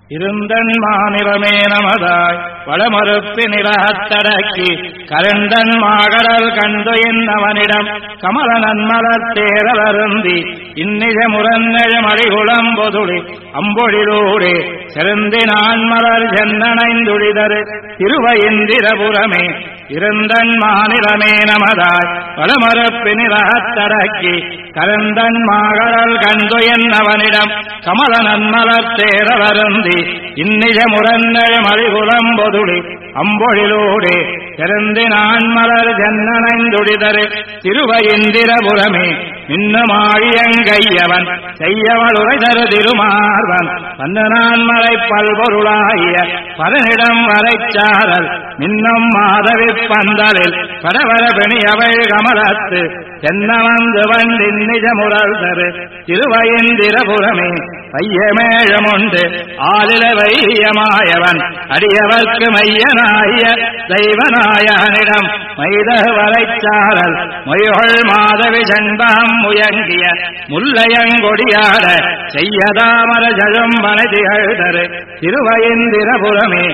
இருந்தன் மாநிலமே நமதாய் வளமறுப்பி நிலத்தடக்கி கருந்தன் மாகடல் கண்டு என்னவனிடம் கமல நன்மலர் தேரலருந்தி இன்னிஜ முரன்னெழு மடிகுளம் பொதுளி அம்பொழிலூடே செருந்தி நான்மலர் ஜன்னனைந்துழிதரு திருவயிந்திரபுரமே இருந்தன் மாநிலமே நமதாய் வளமறுப்பி நிலத்தடக்கி கருந்தன் மாகடல் கண்டு என்னவனிடம் கமல நன்மலர் தேரலருந்தி இன்னிஜ முரன்னெழு மடிகுளம் பொதுளி அம்பொழிலூடே செருந்தி நான்மலர் ஜன்னனைந்துழிதரு திருவயிந்திரபுரமே மின்னமாழியங்கையவன் செய்யவளுரைதரு திருமார்வன் பன்னநான்மலை பல்பொருளாகிய பரனிடம் வரைச்சாரல் மின்னும் மாதவி பந்தலில் படவர பெணியவள் கமலத்து தென்னவந்து வண்டின் நிஜமுரல் தரு திருவயிந்திரபுரமே பையமேழமுண்டு ஆலில வையமாயவன் அடியவர்க்கு மையனாய தெய்வநாயகனிடம் மைத வரைச்சாரல் மொய்கொள் மாதவி ஜண்பகம் முயங்கிய முல்லையங்கொடியாட செய்யதாமர ஜழும்பனை திகழ்தரு திருவயிந்திரபுரமே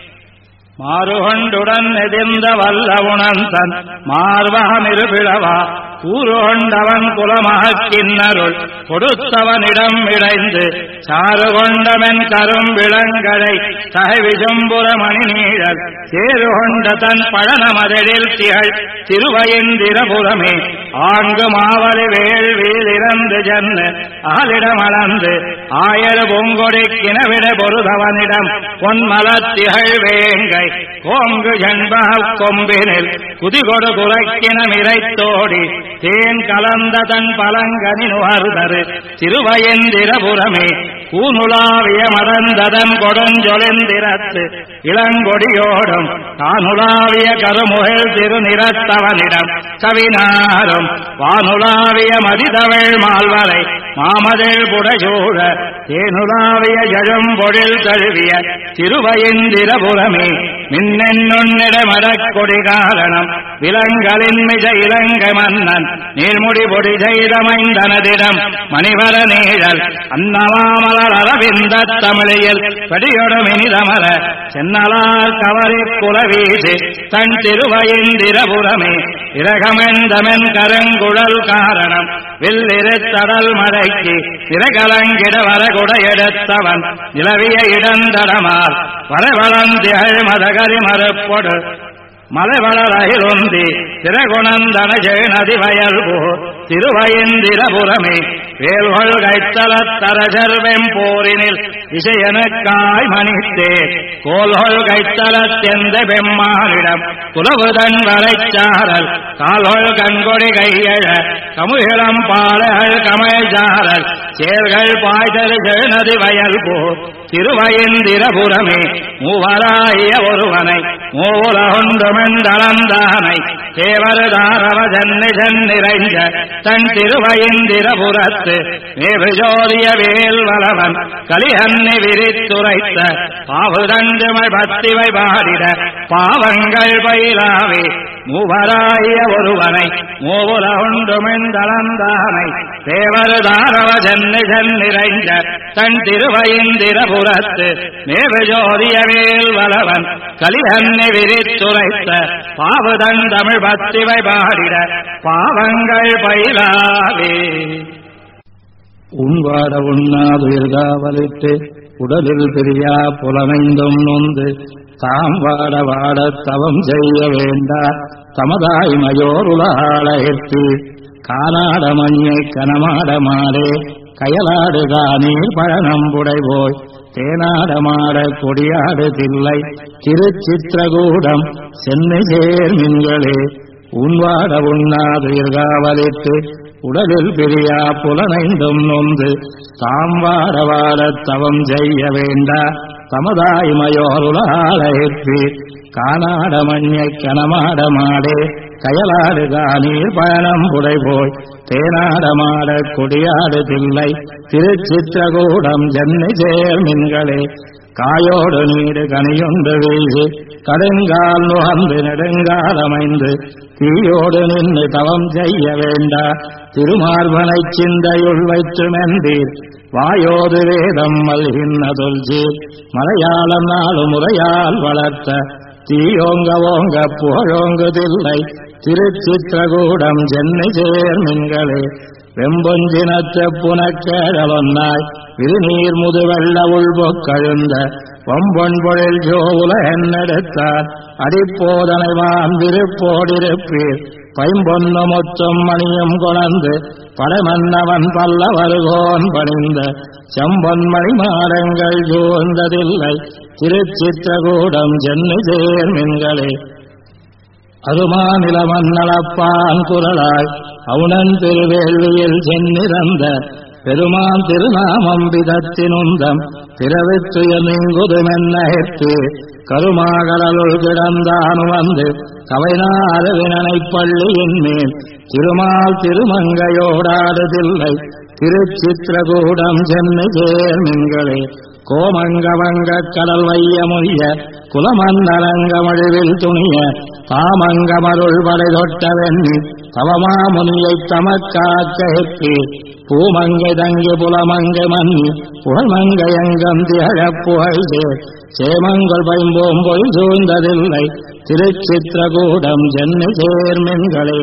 மாறுகொண்டுடன் எதிர்ந்த வல்ல உணர்ந்தன் மார்வகமிருபிளவா கூறுகொண்டவன் குலமகின்னருள் கொடுத்தவனிடம் இடைந்து சாறு கொண்டவன் கரும்பிளங்கடை தகைவிசும்புற மணி நீழல் சேரு கொண்ட தன் பழனமதழில் திகழ் திருவயிந்திரபுரமே ஆங்கு மாவலி வேள்வியில் இறந்து ஜன்னு ஆளிடமளந்து ஆயர் பொங்கொடி கிணவிட பொருதவனிடம் பொன்மலத் திகழ் வேங்கை கோங்கு ஜண்பா கொம்பினில் குதிகொடு குறைக்கிணமிரைத்தோடி தேன் கலந்த தன் பலங்கனி நுகர்தரு திருவயிந்திரபுரமே கூனுலாவிய மறந்ததன் கொடுஞ்சொலிந்திரத்து இளங்கொடியோடும் தானுலாவிய கருமுகில் திருநிறத்தவனிடம் கவினாரும் வானுலாவிய மதிதவள் மால்வரை மாமதில் புடசூழ தேனுலாவிய ஜழும்பொழில் தழுவிய திருவயிந்திரபுரமே மின்னென்னுன்னிட மரக்கொடி காரணம் விலங்கலின் மிக இலங்கை மன்னன் நீர்முடி பொடி செய்தமைந்தனதிடம் மணிவர நீழல் அன்னமாமலர் அரவிந்த தமிழில் படியொடும் இனிதமர சென்னலார் கவரி குலவீசி தன் திருவயிந்திரபுரமே இரகமெந்தமென் கருங்குழல் காரணம் வில்லிருத்தடல் மறைக்கு திரகலங்கிட வரகுட எடுத்தவன் நிலவிய இடந்தடமார் வரவளந்திகழ் மதகரி மறுப்பொடு மலைவளரகிலுந்தி திரகுணந்தன ஜெயநதி வயல்போ திருவயிந்திரபுரமே வேல்கொள் கைத்தலத்தரசர்வெம் போரினில் இசையனுக்காய் மணித்தே கோல்கொள் கைத்தலத்தெந்த பெம்மானிடம் குலவுதன் வரைச்சாரல் கால்கொள் கண்கொடி கையழ கமுகிளம் பாலகள் கமழ்சாரல் சேர்கள் பாய்தரு ஜெயநதி வயல்போ திருவயிந்திரபுரமே மூவராய ஒருவனை மூலகுண்டமெந்தளந்தானை தேவரதாரவ ஜன்னி ஜன்னிறைஞ்ச தன் திருவயிந்திரபுரத்து மேபுஜோதிய வேல்வலவன் கலிஹன்னி விரித்துரைத்த பாவுதண்டுமை பக்திவை பாடிட பாவங்கள் பயிலாவே மூவராய ஒருவனை மூவுலகுண்டுமெந்தளந்தானை தேவரதாரவ ஜன்னி ஜன்னிறைஞ்ச தன் திருவயிந்திரபுரத்து மேபுஜோதிய வேல்வலவன் கலிஹன்னி விரித்துரைத்த பாவுதண்டமிழ் பக்திவை பாடிட பாவங்கள் பயிலாவே உண்வாட உண்ணாதுயிர்காவலிட்டு உடலில் பிரியா புலனைந்தும் நொந்து தாம் வாட வாட தவம் செய்ய வேண்டா தமதாய் மயோருளாளர்த்து காலாட மணியை கனமாட மாடே கயலாடு காணீர் பழனம்புடை போய் தேனாடமாட கொடியாடு தில்லை திருச்சித்திரகூடம் சென்னை சேர் மின்களே உண்வாட உண்ணாதுயிர்காவலிட்டு உடலில் பிரியா புலனைந்தும் நொந்து தாம் வாட வாட தவம் செய்ய வேண்டா தமதாய் மயோருளாளர்த்து காணாட மணியை கனமாட மாடே கயலாடு காணீர் பயணம் புடை போய் தேனாடமாட கொடியாடு தில்லை திருச்சித்திரகூடம் ஜன்னை சேர் மின்களே காயோடு நீடு கனியொன்று வீசி கடுங்கால் நுகர்ந்து நெடுங்காலமைந்து தீயோடு நின்று தவம் செய்ய வேண்டா திருமார்பனைச் சிந்தையுள் வைத்துமென்றீர் வாயோது வேதம் மல்கின்ற தொல்சீர் மலையாளம் நாலு முறையால் வளர்த்த தீயோங்க ஓங்க புகழோங்குதில்லை திருச்சித்திரகூடம் சென்னை சேர்மின்களே வெம்பொஞ்சினற்ற புனக்கேழவன்னாய் விருநீர் முதுவெள்ள உள்பொக்கழுந்த வம்பொன் பொழில் ஜோவுல என்னெடுத்தார் அடிப்போதனைவான் விருப்போடிருப்பீர் பைம்பொன்னு மொத்தம் மணியும் கொணர்ந்து படமன்னவன் பல்லவருகோன் பணிந்த செம்பொன்மணி மாடங்கள் சூழ்ந்ததில்லை திருச்சித்திரகூடம் சென்னை சேர்மின்களே அருமாநில மன்னளப்பான் குரலாய் அவுணன் திருவேள்வியில் சென்னிறந்த பெருமான் திருநாமம் விதத்தினுந்தம் பிறவித்துயர் நீங்குதுமென்னேற்று கருமாகடலுள் கிடந்தானு வந்து கவைநாரவினனைப் பள்ளியின் மேல் திருமால் திருமங்கையோடாடுதில்லை திருச்சித்திரகூடம் சென்னை சேர்மின்களே கோமங்கவங்க கடல் வையமுய்ய குலமந்தரங்கமழிவில் துணிய தாமங்கமருள் படை தொட்டவெண்ணி தவமாமுனியைத் தமக்காக்கி பூமங்கை தங்கி புலமங்கை மன்னி புகழ்மங்கையங்கம் திகழப் புகழ்தே சேமங்கள் பைம்போம் பொய் சூழ்ந்ததில்லை திருச்சித்திரகூடம் சென்னை சேர்மின்களே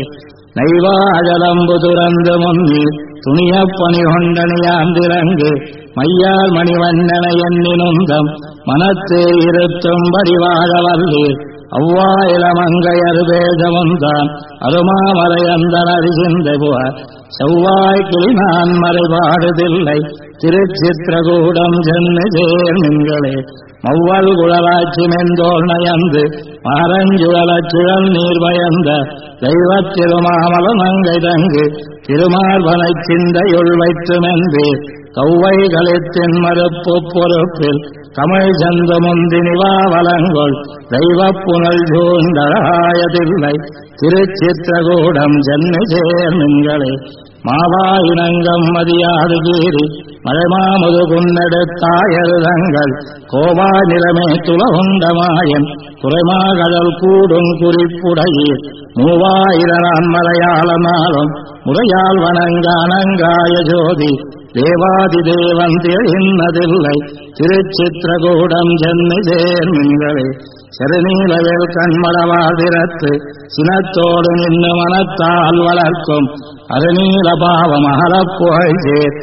நைவாழலம்பு துறந்து முன்னீர் துணியப் பணி கொண்டனியாந்திரங்கு மையால் மணிவண்ணன எண்ணினுந்தம் மனத்தே இருத்தும்படி வாழ வல்லீர் அவ்வாயிலமங்கையர் பேதமுந்தான் அருமாமலை அந்தனர் சிந்தை புக செவ்வாய் கிளி நான் மறைபாடுதில்லை திருச்சித்திரகூடம் சென்னை சேர்மின்களே மவ்வல் குழலாட்சி மெந்தோல் நயந்து மரஞ்சுழலச் சுழல் நீர் பயந்த தெய்வத் திருமாமல மங்கை தங்கு திருமார்பனைச் சிந்தையுள் வைத்துமென்று கௌவைகளித்தின் மறுப்பு பொறுப்பில் கமிழ் சந்து முந்தி நிவாவலங்கொள் தெய்வப் புனல் சூழ்ந்தழாயதில்லை திருச்சித்திரகூடம் சென்னை சேர்மின்களே மாவாயினங்கம் மதியாது கீறி மழைமாமுது குன்னெடுத்தாயருதங்கள் கோவா நிலமே துலகுண்டமாயன் குறைமாகடல் கூடும் குறிப்புடையீர் மூவாயிரம் மலையாள நாளும் முறையால் வணங்க அனங்காய ஜோதி தேவாதி தேவன் தெளிந்ததில்லை திருச்சித்திரகூடம் சென்னை சேர்மின்களே செருநீலவேல் கண்மடவாதிரத்து சினத்தோடு நின்று மனத்தால் வளர்க்கும் அருநீல பாவம் அகலப் புகழ்சேர்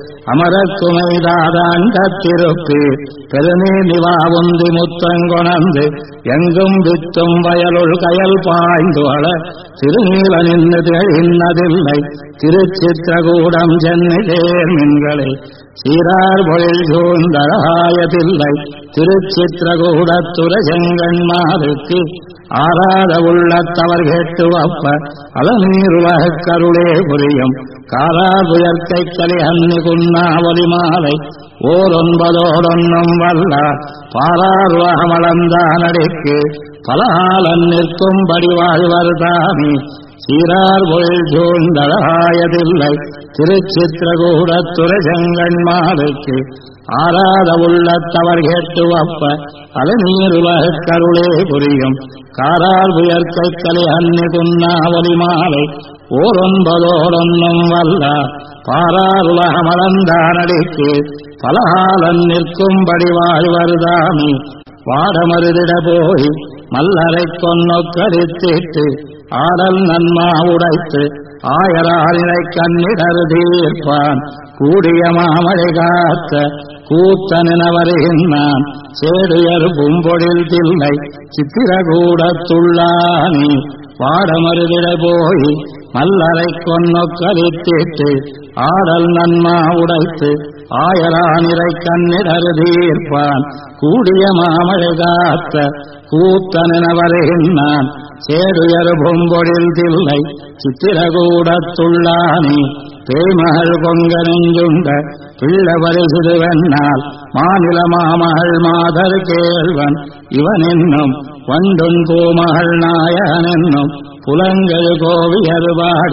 அமரக்குமைதாதாண்டத்திருப்பீர் பெருநீர் நிவாவுந்தி முத்தங்கொணர்ந்து எங்கும் வித்தும் வயலுள் கயல் பாய்ந்துவள திருநீல நின்று தெளிந்ததில்லை திருச்சித்திரகூடம் சென்னை சேர்மின்களே சீரார் பொழில் சூழ்ந்தழாயதில்லை திருச்சித்திரகூடத்துற செங்கண்மாருக்கு ஆராத உள்ளத்தவர் கேட்டு வப்ப அலநீருலகக் கருளே புரியும் காராதுயர்க்கை கலிஹன்னி குன்னாவலி மாலை ஓரொன்பதோடொன்னும் வல்லார் பாராருவகமளந்தானடிக்கு பலகாலன் நிற்கும்படி வாழ்வர்தானே சீரார் பொழில் சூழ்ந்தழாயதில்லை திருச்சித்திரகூடத்துறை செங்கண்மாருக்கு ஆராத உள்ளத்தவர் கேட்டு வப்ப அலநீருலகக் கருளே புரியும் காரால் உயர்க்கை கலிஹன்னி குன்னாவலி மாலை ஓரொன்பதோடொன்னும் வல்லார் பாராருலகமளந்தானடிக்கு பலகாலன் நிற்கும்படி வாழ்வர்தானே வாடமருதிட போய் மல்லரைக் கொன்னொக்கரித்திட்டு ஆடல் நன்மா உடைத்து ஆயராலினை கண்ணிடர் தீர்ப்பான் கூடிய மாமழை காத்த கூத்தனவருகின்றான் சேடுயர் பூம்பொழில் தில்லை சித்திரகூடத்துள்ளானே வாடமருதிட போய் மல்லரைக் கொன்னொக்கரித்திட்டு ஆடல் நன்மா உடைத்து ஆயரானிரை கண்ணிடர் தீர்ப்பான் கூடிய மாமழை காத்த கூத்தனவருகின்றான் சேடுயர் பூம்பொழில் தில்லை சித்திரகூடத்துள்ளானே பேய்மகள் பொங்க நெஞ்சுண்ட பிள்ளவரை சிறுவென்னால் மாநில மாமகள் மாதர் கேள்வன் இவன் என்னும் வண்டுன் பூமகள் நாயகன் என்னும் புலங்கழு கோவியர் பாடி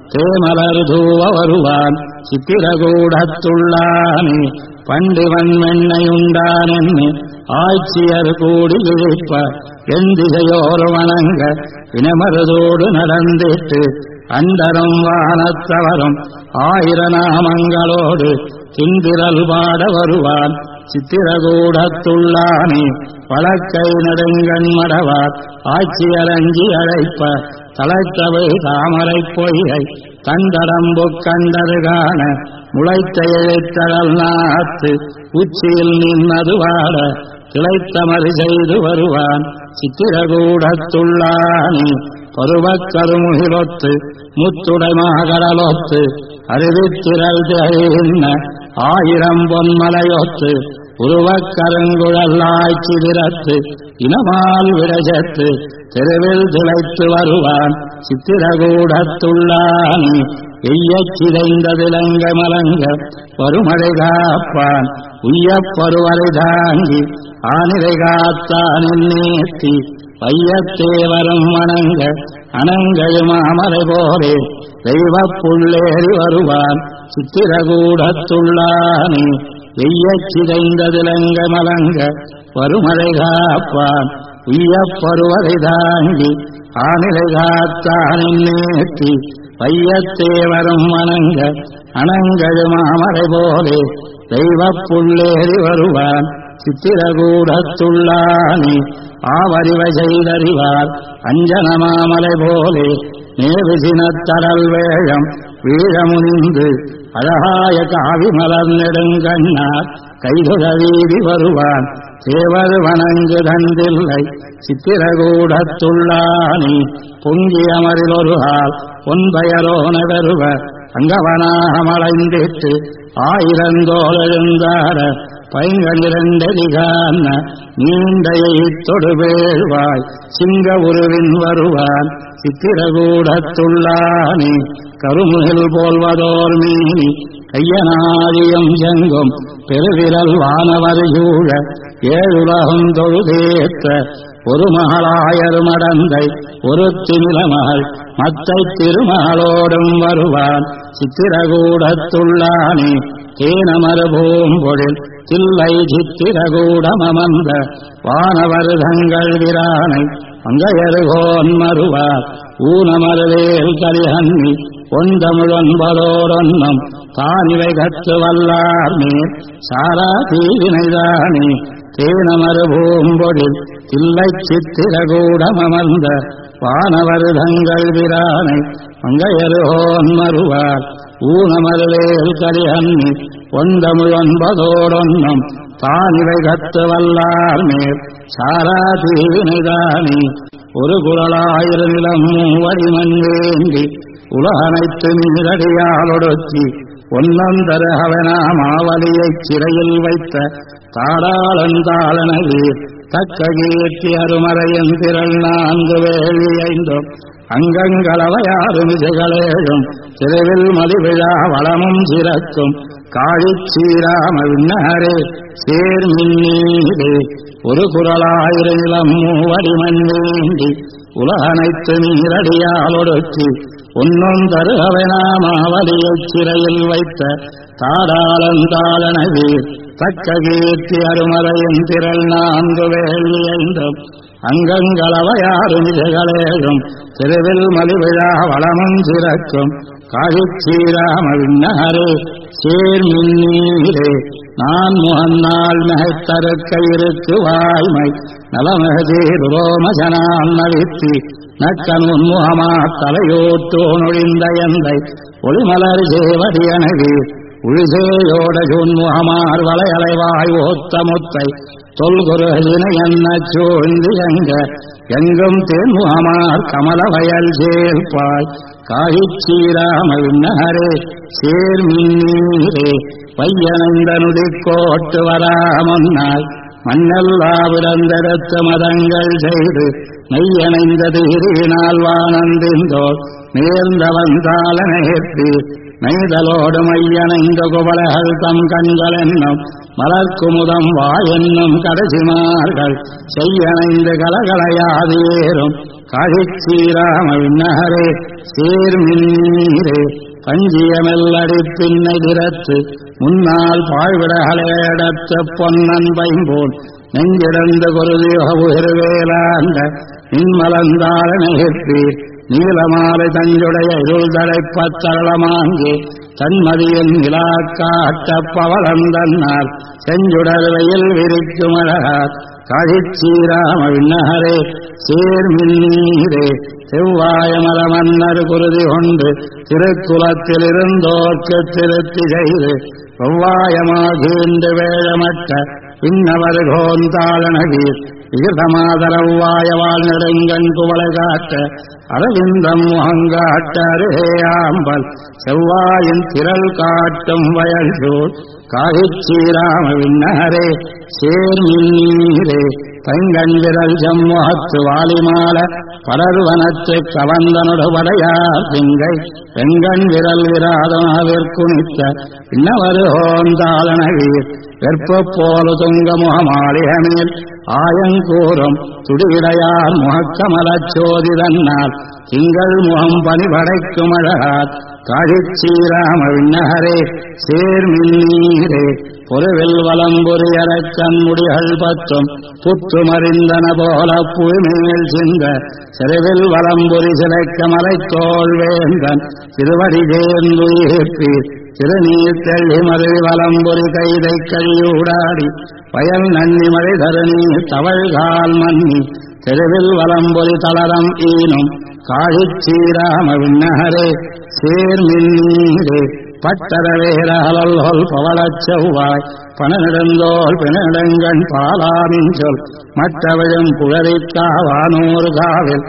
தேமலர் தூவ வருவான் சித்திரகூடத்துள்ளானே பண்டிவன் மென்னையுண்டான் என்று ஆட்சியர் கூடி இழிப்ப எந்திசையோர் வணங்க இனமருதோடு நடந்திட்டு அண்டரும் வானத்தவரும் 1000 நாமங்களோடு திந்திரல் பாட வருவான் சித்திரகூடத்துள்ளானே வழக்கை நெடுங்கண் மடவார் ஆட்சியரஞ்சி அழைப்ப தளத்தவை தாமரை பொய்கை தண்டடம்பு கண்டது காண முளைத்த எழுத்தழல் நாத்து உச்சியில் நின்னது வாட கிளைத்தமறு செய்து வருவான் சித்திரகூடத்துள்ளானே பருவக் கருமுகிலொத்து முத்துடைமாகடலொத்து அறிவித்திரல் திகையின்ன 1000 பொன்மலையொத்து உருவக் கருங்குழல்லாய்ச்சி விரத்து இனமால் விரஜத்து தெருவில் திளைத்து வருவான் சித்திரகூடத்துள்ளானே எய்யச் சிதைந்த விலங்க மலங்க வருமழை காப்பான் உய்யப் பருவரை தாங்கி ஆனிரை காத்தான் நேர்த்தி வையத்தேவரும் வணங்க அனங்கழுமாமலை போரே தெய்வப் புள்ளேறி வருவான் சித்திரகூடத்துள்ளானே வெய்யச் சிதைந்த விலங்க மலங்க வருமழை காப்பான் உய்யப் பருவரை தாங்கி ஆனிரை காத்தான் நேர்த்தி வையத்தேவரும் வணங்க அனங்கழுமாமலை போரே தெய்வப் புள்ளேறி வருவான் சித்திரகூடத்துள்ளானே ஆவறிவை செய்தறிவார் அஞ்சனமாமலை போலே நேவிசினத்தடல் வேழம் வீழமுனிந்து அழகாய காவி மலர் நெடுங்கண்ணார் கைதுக வீதி வருவான் தேவர் வணங்கு தந்தில்லை சித்திரகூடத்துள்ளானே பொங்கி அமரில் ஒரு ஆள் பொன்பயரோன வருவ அங்கவனாக மலைந்திட்டு 1000 தோள் எழுந்தார பைங்கனிரண்டெதிகான நீண்டையை தொடுவேழ்வாய் சிங்க உருவின் வருவான் சித்திரகூடத்துள்ளானே கருமுகில் போல்வதோர் மீனி கையனாதியம் செங்கும் பெருவிரல் வானவர் சூழ 7 உலகம் தொழுதேத்த ஒரு மகளாயர் மடந்தை ஒரு திமிழமகள் மத்தை திருமகளோடும் வருவான் சித்திரகூடத்துள்ளானே தேனமர் பூம்பொழில் தில்லை சித்திரகூடமமந்த வானவருதங்கள் விரானை அங்கையருகோன் மறுவார் ஊனமருவேல் கரிஹன்னி ஒன்றமிழொன்பதோடொன்னம் தானிவை கற்று வல்லார் மேல் சாரா தீவினைதானே தேனமரு பூம்பொழில் தில்லை சித்திரகூடமமந்த வானவருதங்கள் விரானை அங்கையருகோன் மறுவார் ஊனமருவேல் கரிஹன்னி ஒன்றமிழொன்பதோடொன்னம் தானிவை கற்று வல்லார் மேல் சாரா தீவினைதானே ஒரு குரலாயிர நிலம் மூவடிமண் வேண்டி உலகனைத்து நீரடியாலொடுத்தி ஒன்னந்தர அவனா மாவலியைச் சிறையில் வைத்த தாடாளந்தாளனவே தக்க கீர்த்தி அருமறையின் திரள் 4 வேலி 5 அங்கங்களவையாறு மிசைகளேழும் திருவில் மதிவிழா வளமும் சிறக்கும் காழிச் சீராம விண்ணகரே சேர்மின்னீரே ஒரு குரலாயிர நிலம் மூவடிமண் வேண்டி உலகனைத்து நீரடியாலொடுத்தி ஒன்னொந்தரு அவனாமாவலியைச் சிறையில் வைத்த தாடாளந்தாளனவே தக்க கீர்த்தி அருமறையின் திரள் 4 வேலி 5 அங்கங்களவையாறு மிசைகளேழும் திருவில் மலிவிழா வளமும் சிறக்கும் காழிச் சீராம விண்ணகரே சேர்மின்னீரே நான் முகநாள் மெகத்தருக்க இருக்கு வாய்மை நலமகதீரோமசனால் நவித்தி நக்கன் உன்முகமா தலையோட்டோனொழிந்த எந்தை ஒளிமலர் சேவடியனவே உழிசேயோட சூன்முகமார் வளையலைவாய் ஓத்த முத்தை தொல்குருகின என்ன சூழ்ந்து எங்கும் தேன்முகமார் கமல வயல் சேர்ப்பாய் காழிச் சீராம விண்ணகரே சேர்மின்னீரே பையனைந்த நுதிக்கோட்டு வராமொன்னாய் மண்ணல்லா விடந்தெடுத்த மதங்கள் செய்து நெய்யணைந்த தீரினால் வானந்திந்தோர் நேர்ந்த வந்தால நேர்த்தி நெய்தலோடு மையணைந்த குவலகள் தம் கண்கள் என்னும் மலர்க்குமுதம் வா என்னும் கடைசிமார்கள் செய்யணைந்து கலகலையாதேறும் காழிச்சீராம விண்ணகரே சேர்மின்னீரே பஞ்சியமெல்லடி பின்னை திறத்து முன்னால் பாழ்விடகளேடத்த பொன்னன் பைம்போல் நெஞ்சிடந்த குருதியோகுவேலாண்ட நின்மலந்தார நெகிழ்ப்பீர் நீலமாலை தஞ்சுடைய இருள்தடைப்பத்தரளமாங்கே தன்மதியின் நிலாக்காட்ட பவளந்தன்னால் செஞ்சுடர் வெயில் விரிக்கும் அழகார் காழிச்சீராம விண்ணகரே சேர்மின்னீரே செவ்வாய மலமன்னர் குருதி கொண்டு திருக்குலத்திலிருந்தோர்க்கு திருத்தி செய்து செவ்வாயமாகீண்டு வேழமற்ற பின்னவர் கோந்தாளனவீர் விகிதமாதரவ்வாய வாழ் நெடுங்கண் குவளை காட்ட அரவிந்தம் முகங்காட்ட அருகேயாம்பல் செவ்வாயின் திரள் காட்டும் வயல் சூழ் காழிச்சீராம விண்ணகரே சேர்மின்னீரே பைங்கண் விரல் ஜம்முகத்து வாலிமால பரர்வனத்து கவந்தனொடு வடையார் திங்கை வெங்கண் விரல் விராதமாவிற்குணித்த இன்னவரு ஹோந்தாளனவீர் வெற்ப போல துங்க முகமாளிகமேல் ஆயங்கூறும் துடிவிடையார் முகக்கமலச்சோதி தன்னால் திங்கள் முகம் பணிபடைக்கும் அழகார் காழிச்சீராம விண்ணகரே சேர்மின்னீரே பொருவில் வலம்புரி அரக்கன் முடிகள் பத்தும் புத்துமறிந்தன போல புய்மேல் சிந்த செருவில் வலம்புரி சிலைக்க மலைத்தோள் வேந்தன் திருவடி சேர்ந்துயிர்ப்பீர் திருநீர் தெள்ளி மருவி வலம்புரி கைதை கழியூடாடி வயல் நன்னி மழை தருநீர் தவழ்கால் மன்னி தெருவில் வலம்பொலி தளரம் ஈனும் காழிச்சீராம விண்ணகரே சேர்மின்னீரே பட்டரவேரகலல் பவளச் செவ்வாய் பணநெடுந்தோள் பிணநெடுங்கண் பாலாமின் சொல் மற்றவிழும் புகழிக்காவானூர் காவில்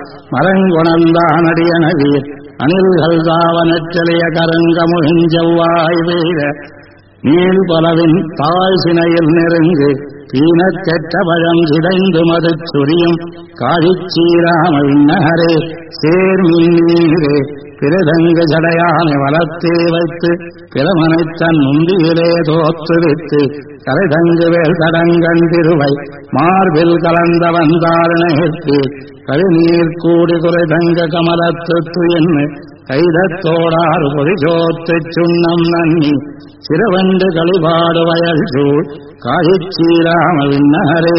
மரங்குணந்தானடியனவீர் அணில்கள் தாவனற்றலிய கருங்கமுழிஞ்செவ்வாய் வீழ நீள் பலவின் தாழ் சினையில் நெருங்கு பீனக்கெட்ட பழம் சிதைந்து மதுச் சுரியும் காழிச்சீராம விண்ணகரே சேர்மின்னீரே பிரதங்க ஜடையானை வளர்த்தே வைத்து பிரமனைத் தன் முந்தியிலே தோற்றுவித்து கரைதங்கு வேல் தடங்கண் திருவை மார்பில் கலந்த வந்தாரணேற்கு கருநீர் கூடி குறைதங்க கமலத்துத்து என்ன கைதத்தோடாறு பொறிசோத்துச் சுண்ணம் நன்னி சிறுவண்டு களிபாடு வயல் சூழ் காழிச்சீராம விண்ணகரே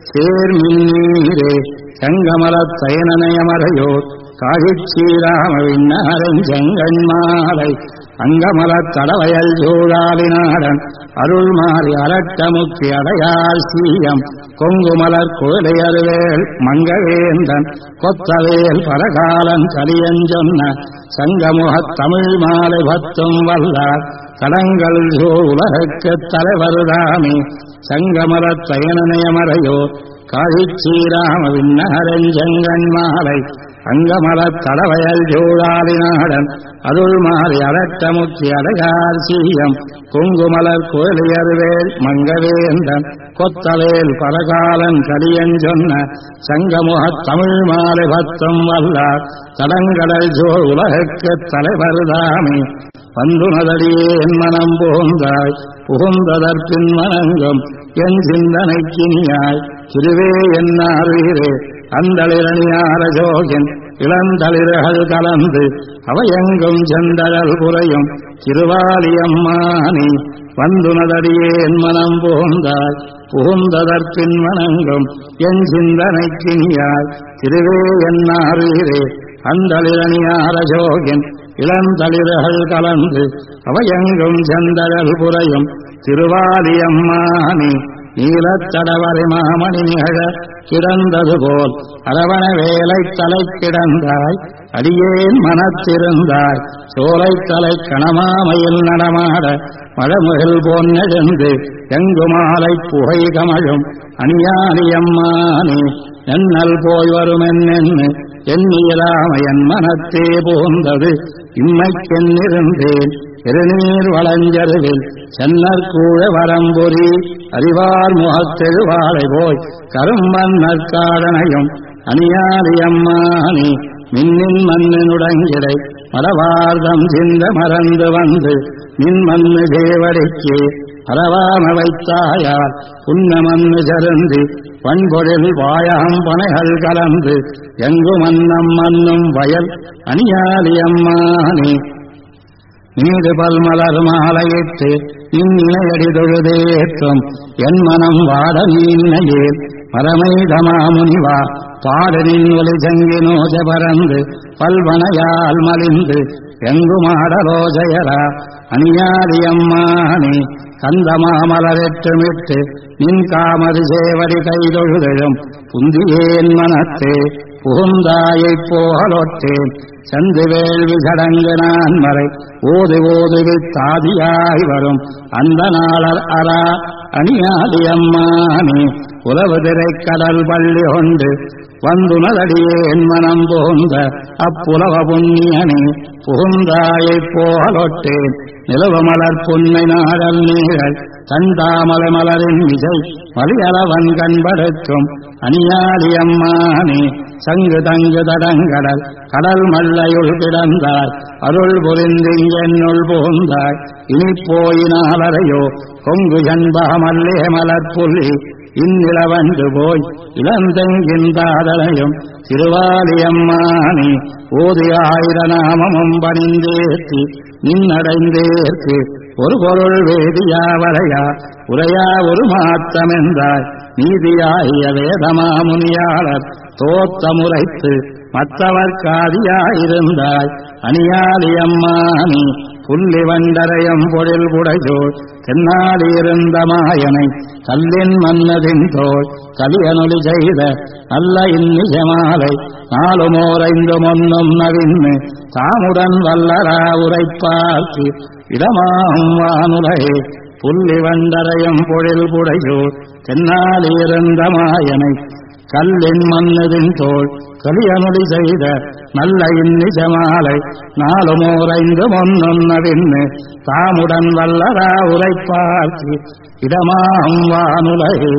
சேர்மின்னீரே செங்கமலத் சயனநயமறையோர் காழிச்சீராம விண்ணகரன் செங்கண்மாலை அங்கமலத் தடவயல் சூழாவினாடன் அருள் மாறி அரட்டமுக்கி அடையார் சீயம் கொங்குமலர் கோலையருவேல் மங்கவேந்தன் கொத்தவேல் பரகாலன் கலியஞ்சொன்ன சங்கமுகத் தமிழ் மாலை பத்தும் வல்லார் கடங்கள் உலகுக்குத் தலைவருதாமே சங்கமலத் சயனநயமறையோ காழிச்சீராம விண்ணகரன் செங்கண்மாலை அங்கமலத் தடவயல் சூழாவினாடன் அருள் மாறி அரட்டமுக்கி அடையார் சீயம் குங்குமலர் கோலியர்வேல் மங்கவேந்தன் கொத்தவேல் பரகாலன் கலியஞ்சொன்ன சங்கமுகத் தமிழ் மாலை பத்தும் வல்லார் தடங்கடல் சோழ் உலகுக்குத் தலைவருதாமே வந்துனதடியே என் மனம் புகுந்தாய் புகுந்ததற்பின் மனங்கும் என் சிந்தனைக்கினியாய் திருவே என்னார்வீரே அந்தளிரணியார ஜோகின் இளந்தளிர்கள் கலந்து அவையெங்கும் செந்தழல் புரையும் திருவாலியம்மானி வந்துனதடியே என் மனம் புகுந்தாய் புகுந்ததற்பின் மனங்கும் என் சிந்தனைக்கினியாய் திருவே என்னார்வீரே அந்தளிரணியார ஜோகின் இளந்தளிர்கள் கலந்து அவையெங்கும் செந்தழல் புரையும் திருவாலியம்மானி நீலத்தடவரை மாமணி நிகழ கிடந்தது போல் அரவண வேலை தலை கிடந்தாய் அடியேன் மனத்திருந்தாய் சோலை தலை கணமாமையில் நடமாட மழமுகில் போன் நெழுந்து எங்கு மாலை புகை கமழும் அணியானியம்மானே எண்ணல் போய் வரும் என்னென்னு எண்ணியலாம என் மனத்தே போந்தது இம்மைக்கென்னிருந்தேன் திருநீர் வளஞ்சருவில் சென்னற்கூழ வரம்பொறி அறிவார் முகத்தெழுவாளை போய் கரும்பன் நற்காடனையும் அணியாரியம்மானி மின்னின் மண்ணினுடங்கிடை மரவார்தம் சிந்த மறந்து வந்து நின் மண்ணு தேவடிக்கு அறவாம வைத்தாயார் புன்ன மண்ணு சருந்தி பண்பொழில் வாயம் பனைகள் கலந்து எங்கு மன்னம் மன்னும் வயல் அணியாலியம்மானே நீடு பல்மலர் மாலையிட்டு இந்நிலையடி தொழுதேற்றும் என் மனம் வாட நீனையே பரமைதமாமுனிவா பாடலின் ஒலி ஜங்கினோஜ பறந்து பல்வனையால் மலிந்து எங்குமாடலோஜயரா அணியாதியம்மானே கந்தமாமலரெட்டுமிட்டு நின் காமது சேவடி கைதொழுதழும் புந்தியேன் மனத்தே புகுந்தாயைப் போகலொட்டேன் சந்து வேள்வி சடங்கு நான் மறை ஓது ஓதுவித்தாதியாய் வரும் அந்த நாளர் அரா அணியாதியம்மானே உலவு திரைக் கடல் பள்ளி கொண்டு வந்துனதடியேன் மனம் புகுந்த அப்புலவ புண்ணியனே புகுந்தாயைப் போகலொட்டேன் நிலவமலர் புன்னை நாடல் நீழல் தண்டாமல மலரின் விஜை மலியளவன் கண்படுத்தும் அணியாதியம்மானே சங்கு தங்கு தடங்கடல் கடல் மல்லையுள் கிடந்தாய் அருள் புரிந்து என்னுள் புகுந்தாய் இனி போயினாலறையோ கொங்கு என்பகமல்லே மலர்புள்ளி இந்நிலவன்று போய் இளந்தெங்கின்றாதலையும் திருவாலியம்மானே ஓதி ஆயிர நாமமும் பணிந்தேத்தி நின்னடைந்தேற்கு ஒரு பொருள் வேதியாவரையா உரையா ஒரு மாத்தமென்றாய் நீதியாகிய வேதமாமுனியாளர் தோத்த முறைத்து மற்றவர்க்காதியாயிருந்தாய் அணியாலியம்மானே புள்ளி வண்டரையும் பொழில் புடைசோர் தென்னாடியிருந்த மாயனை கல்லின் மன்னதின் தோல் கலியனொலி செய்த நல்ல இந்நிஜமாலை நாலுமோரைந்து மொன்னும் நவின்னு தாமுடன் வல்லரா உரைப்பார்க்கு இடமாம் வானுலகே புள்ளி வண்டரையும் பொழில் புடைசோர் தென்னாடியிருந்த மாயனை கல்லின் மன்னதின் தோல் கலியனொலி செய்த நல்ல இந்நிஜமாலை நாலுமோரைந்து மொன்னும் நவின்னு தாமுடன் வல்லரா உரைப்பார்க்கு இடமாம் வானுலகே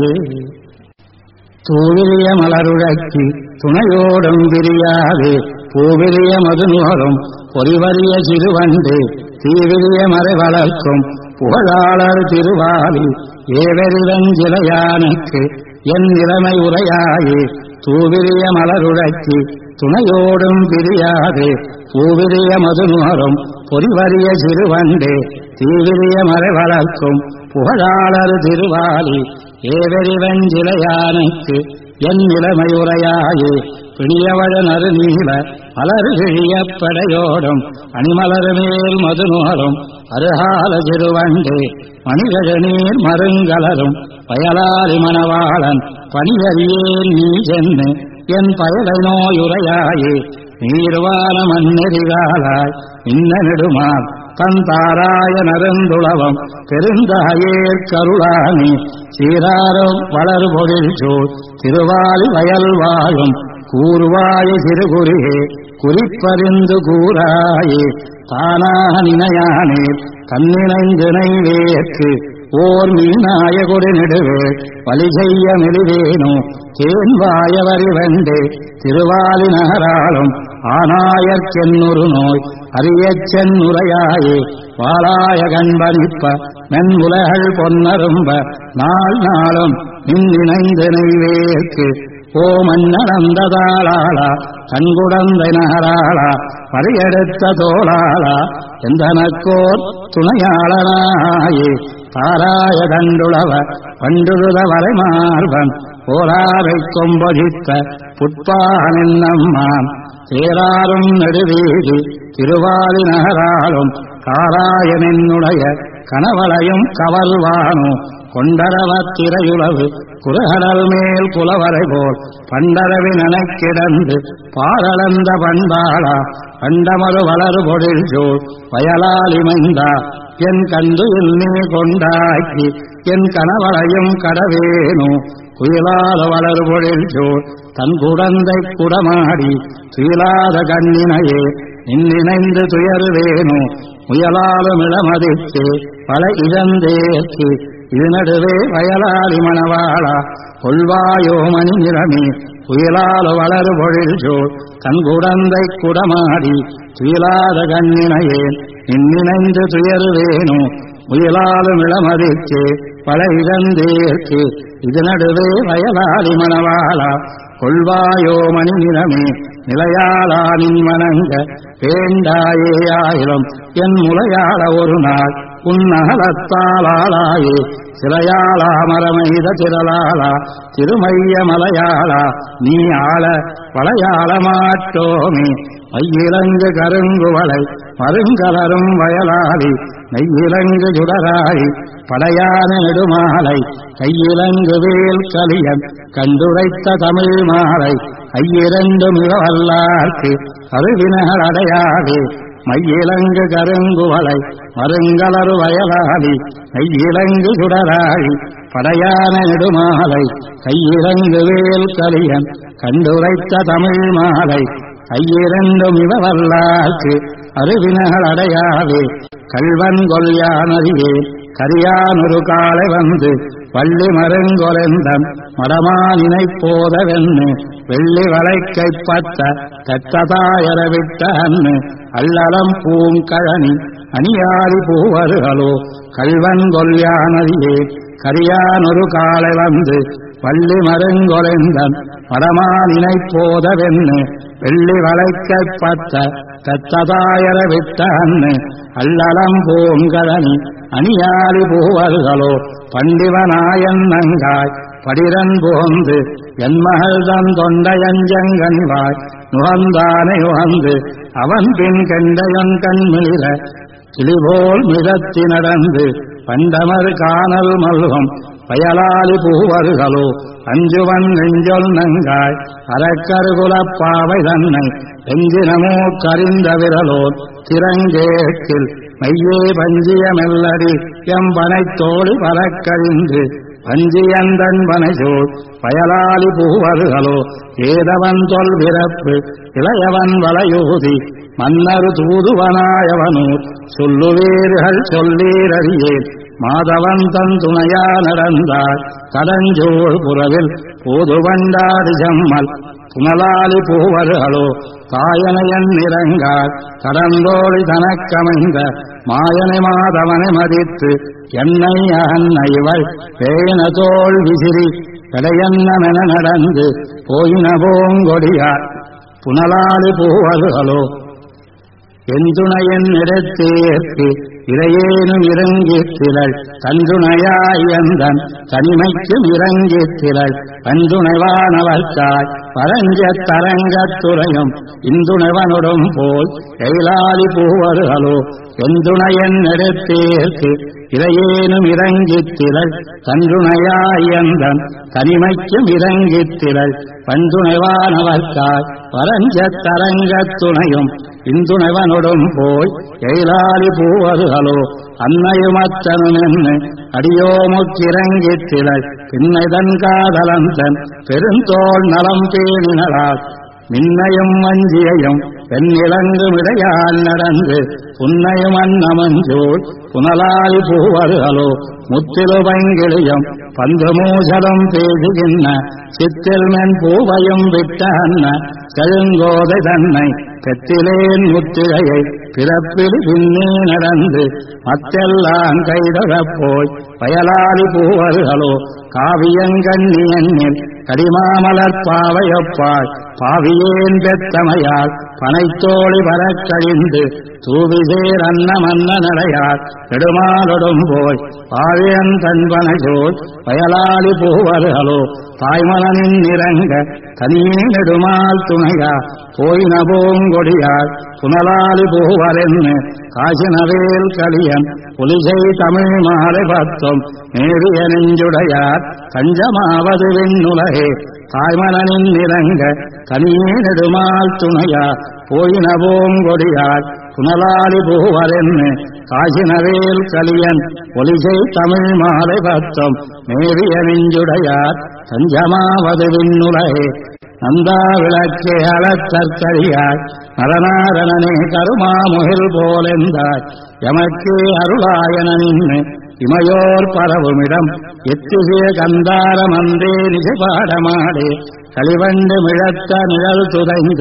தூவிரிய மலருழக்கி துணையோடும் விரியாதே பூவிரிய மதுநுகரும் பொறிவரிய சிறுவண்டு தீவிரிய மறை வளர்க்கும் புகழாளர் திருவாலி ஏவெறிவஞ்சிலையானுக்கு என் நிலைமை உரையாயே தூவிரிய மலருழக்கி துணையோடும் பிரியாதே பூவிரிய மதுநுகரும் பொறிவரிய சிறுவண்டு தீவிரிய மறை வளர்க்கும் புகழாளர் திருவாலி ஏவெறிவஞ்சிலையானுக்கு என் நிலைமை உரையாயே பிணியவழ நறுநீல மலர் கிழியப்படையோடும் அணிமலர் மேல் மதுநுகரும் அருகால சிறுவண்டு மணிகழ நீர் மருங்கலரும் பயலாரி மணவாளன் பணியறியேன் நீ சென்று என் பயலை நோயுரையாயே நீர்வான மண்ணெறிகாலாய் இன்ன நெடுமால் தந்தாராய நருந்துளவம் பெருந்தாயேற் கருளானி சீராரும் வளர் பொழில் சூழ் திருவாலி வயல் வாழும் கூறுவாய சிறுகுறியே குறிப்பறிந்து கூறாயே தானாக நினையானே தன்னிணைந்து நைவேற்கு ஓர் மீனாயகுடி நெடுவே வழி செய்ய மெலிவேனோ தேன்வாயவரி வெண்டே திருவாலி நகராலும் ஆனாயற்கென்னுரு நோய் அறியச் சென்னுரையாயே வாளாய கண்பணிப்ப மென்முலகள் பொன்னரும்ப நாள் நாளும் நின்னிணைந்து நெய்வேற்கு ஓ மன்னடந்ததாளாளா கண்குடந்தை நகராளா பறியெடுத்த தோளாளா எந்தனக்கோர் துணையாளனாயே தாராய தண்டுளவ பண்டுழுத வரைமார்பன் போராவை கொம்பொதித்த புட்பாகனென்னம்மான் தேராரும் நெடுவீதி திருவாலி நகராலும் காராயனென்னுடைய கணவளையும் கவல்வானோ கொண்டரவத் திரையுளவு குறுகடல் மேல் புலவரை போல் பண்டரவி நனக்கிடந்து பாரளந்த பண்பாளா பண்டமரு வளரு பொழில் சூழ் வயலாலிமைந்தா என் கண்டு நீ கொண்டாக்கி என் கணவளையும் கடவேனோ குயிலாத வளரு பொழில் சூழ் தன் குடந்தை குடமாடி துயிலாத கண்ணினையே நின்னிணைந்து துயருவேனோ முயலாலும் இளமதித்து பல இழந்தேற்கு இது நடுவே வயலாளி மணவாளா கொள்வாயோ மணி நிறமே புயலால் வளரு பொழில் சோழ் தன் குடந்தை குடமாடி துயிலாத கண்ணினையே நின்னிணைந்து துயருவேனோ முயலாலும் இளமதிக்கு பல இழந்தேற்கு இது நடுவே வயலாளி மணவாளா கொள்வாயோ மணி நிலமே நிலையாளா நின் வணங்க வேண்டாயே ஆயிரம் என் முளையாள ஒரு நாள் உன்னகலத்தாளாயே சிலையாளா மரமைத திரளாளா திருமைய மலையாளா நீ ஆள வளையாள மாட்டோமே மையிலங்கு கருங்குவளை மருங்கலரும் வயலாளி நெய்யிலங்கு சுடராளி படையான நெடுமாலை கையிலங்கு வேல் கலியன் கண்டுரைத்த தமிழ் மாலை ஐயிரண்டு மிகவல்லார்க்கு அருவினகள் அடையாளே மையிலங்கு கருங்குவளை மருங்கலரு வயலாளி நெய்யிலங்கு சுடராளி படையான நெடுமாலை கையிலங்கு வேல் கலியன் கண்டுரைத்த தமிழ் மாலை ஐயிரண்டும் இவவல்லார்க்கு அருவினகள் அடையாளே கல்வன் கொல்யானறியே கரியானொரு காலை வந்து வள்ளி மருங்கொலெந்தன் மடமானினை போதவென்னு வெள்ளி வளைக்கைப்பட்ட தெத்ததாயர விட்ட அன்னு அல்லலம் பூங்கழனி அணியாரி பூவருகளோ கல்வன் கொல்யானறியே கரியானொரு காலை வந்து வள்ளி மருங்கொலெந்தன் மடமானினை போதவென்னு வெள்ளி வளைக்கைப்பட்ட தெத்ததாயர விட்ட அன்னு அல்லலம் பூங்கழனி அணியாரி பூவருகளோ பண்டிவனாயன் நங்காய் படிரன் போந்து என் மகள் தன் தொண்டையஞ்சங்கனிவாய் நுகந்தானை உகந்து அவன் பின் கெண்டையன் கண்மிளிர கிளிபோல் மிதத்தி நடந்து பண்டமர் காணல் மல்வம் பயலாளி பூவருகளோ அஞ்சுவன் நெஞ்சொல் நங்காய் அறக்கருகுலப்பாவை தன்னை எஞ்சினமோ கரிந்த விரலோன் திறங்கேட்டில் மையே பஞ்சிய மெல்லடி எம்பனை தோழி பறக்கழிந்து பஞ்சியந்தன் பனைசோள் பயலாளி பூவருகளோ ஏதவன் சொல் பிறப்பு இளையவன் வலையூதி மன்னரு தூதுவனாயவனூர் சொல்லுவீர்கள் சொல்லீரறியேன் மாதவன் தன் துணையா நடந்தார் கடஞ்சோள் புறவில் போதுவண்டாடி செம்மல் புனலாளி பூவருகளோ தாயனையன் நிறங்கார் கடந்தோழி தனக்கமைந்த மாயனை மாதவனை மதித்து என்னை அன்னைவள் பேன தோல் விசிறி கடையன்னமென நடந்து போயின போங்கொடியார் புனலாளி பூவருகளோ எந்துணையன் இடத்தேற்கு இறையேனும் இறங்கித் திரள் தந்துணையாயந்தன் தனிமைக்கும் இறங்கித் திரள் பந்துணைவானவர்க்காய் பரஞ்ச தரங்கத்துறையும் இந்துணைவனுடன் போல் எயிலாளி பூவருகளோ எந்துணையன் இடத்தேற்கு இறையேனும் இறங்கித் திரள் தந்துணையாயந்தன் தனிமைக்கும் இறங்கித் திரள் பந்துணைவானவர்க்காய் பரஞ்ச தரங்கத்துணையும் இந்துணைவனுடன் போய் எயிலாளி பூவருகளோ அன்னையுமச்சனும் என்ன அடியோமுக்கிறங்கித் திரள் பின்னைதன் காதலந்தன் பெருந்தோள் நலம் பேணினரால் மின்னையும் மஞ்சியையும் பெண்ணிலங்குமிடையால் நடந்து புன்னையும் அன்னமஞ்சோள் புனலாளி பூவருகளோ முத்திலு பங்கிலியும் பந்துமூசலம் பேசுகின்ற சித்தில் மென் பூவையும் விட்ட அன்ன செழுங்கோதை தன்னை பெத்திலேன் முத்திரையை பிறப்பில் பின்னே நடந்து மத்தெல்லாம் கைதொழப் போய் வயலாளி பூவருகளோ காவியங்கண்ணியன்னில் கடிமாமலர் பாவையொப்பாய் பாவியேன் பெத்தமையால் பனைத்தோழி வரக்கழிந்து தூவிசேர் அன்னமன்ன நடையார் நெடுமாலொடும் போய் பாவியன் தன்பனைசோல் வயலாளி பூவருகளோ தாய்மலனின் நிறங்க தனியே நெடுமால் துணையா போயின பூங்கொடியார் புனலாளி பூவரென்னு காசினவேல் கலியன் புலிசை தமிழ் மாலை பத்தும் நேரிய நெஞ்சுடையார் தஞ்சமாவது விண்ணுலகே தாய்மலனின் நிறங்க தனியே நெடுமால் துணையா போயின பூங்கொடியார் புனலாளி பூவரென்னு காசினவேல் கலியன் ஒலிசை தமிழ் மாலை பத்தும் நேரிய நெஞ்சுடையார் தஞ்சமாவது விண்ணுலகே நந்தா விளக்கே அளத்தற்கரியாய் நரநாரணனே கருமாமுகில் போலெந்தாய் எமக்கே அருளாயன நின்று இமையோர் பரவுமிடம் எத்திசே கந்தார மந்தே நிசைபாடமாடே களிவண்டு மிழத்த நிழல் துதைந்து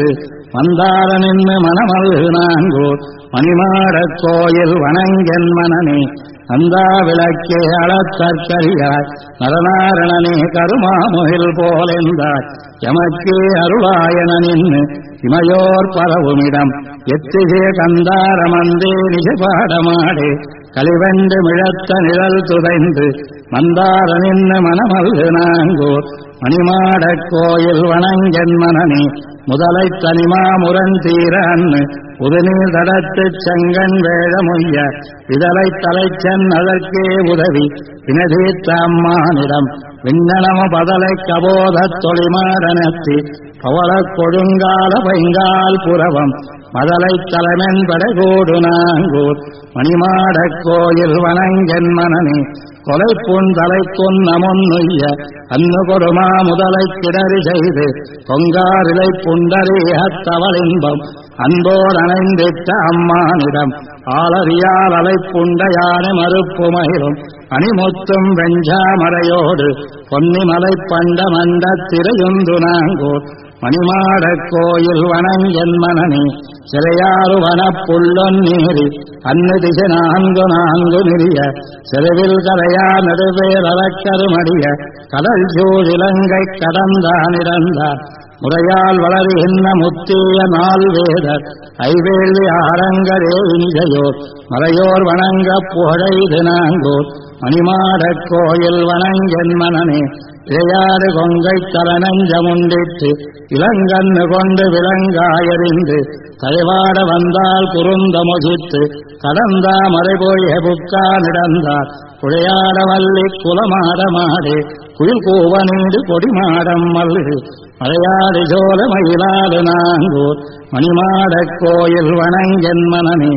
வந்தார நின்று மனமல்கு நாங்கூர் மணிமாடக் கோயில் வணங்கென் மனனே அந்தா விளக்கே அளத்தற்கரியாய் நரநாரணனே கருமாமுகில் போலெந்தாய் எமக்கே அருளாயன நின்று இமையோர் பரவுமிடம் எத்திகே கந்தாரமந்தே நிஜபாடமாடே கலிவெண்டு மிழத்த நிழல் துதைந்து மந்தார நின்று மனமல்கு நாங்கூர் மணிமாடக் கோயில் வணங்கென் மனனே முதலை தனிமா முரந்தீர அன்னு உதுநீர் தடத்துச் செங்கன் வேழமொய்ய இதழை தலைச்சன் அதற்கே உதவி வினதீர்த்த அம்மானிடம் விண்ணனம பதலை கபோதத் தொழிமாடனத்தி பவளக் கொழுங்கால பைங்கால் புறவம் மதலை தலைமென் படைகோடு நாங்கூர் மணிமாடக் கோயில் வணங்கென் மனனே கொலை புந்தலை கொன்னமொன்னுய்ய அன்னு கொடுமா முதலை கிடறி செய்து பொங்காரிலை புண்டரீகத்தவளின்பம் அன்போர் அணைந்திட்ட அம்மானிடம் ஆளறியால் அலை புண்டையானை மறுப்புமயிலும் அணிமுத்தும் வெஞ்சாமரையோடு பொன்னிமலை பண்ட மண்ட திரையுந்து நாங்கூர் மணிமாடக் கோயில் வணங்கென் மனனே சிறையாறு வனப்புள்ளொன் நீரி அன்னு திசை நான்கு நெறிய செருவில் கரையா நடுவேல் அலக்கருமடிய கடல் சூழ் இலங்கை கடந்தானிடந்தார் முறையால் வளருகின்ற முத்திய நாள் வேதர் ஐவேள்வி ஆரங்கரே இனிதையோர் மலையோர் வணங்க புகழைது நாங்கூர் மணிமாடக் கோயில் வணங்கென் மனனே இழையாறு கொங்கை தலனஞ்சமுண்டிட்டு இளங்கண்ணு கொண்டு விலங்காயறிந்து தலைவாட வந்தால் குறுந்தமுசித்து கடந்தா மறைபோய் புக்கா நடந்தார் குழையாட வள்ளி குலமாட மாடே குயில் கூவ நீடு கொடிமாடம் மல்கு மலையாடு சோல மயிலாடு நாங்கூர் மணிமாடக் கோயில் வணங்கென் மனனே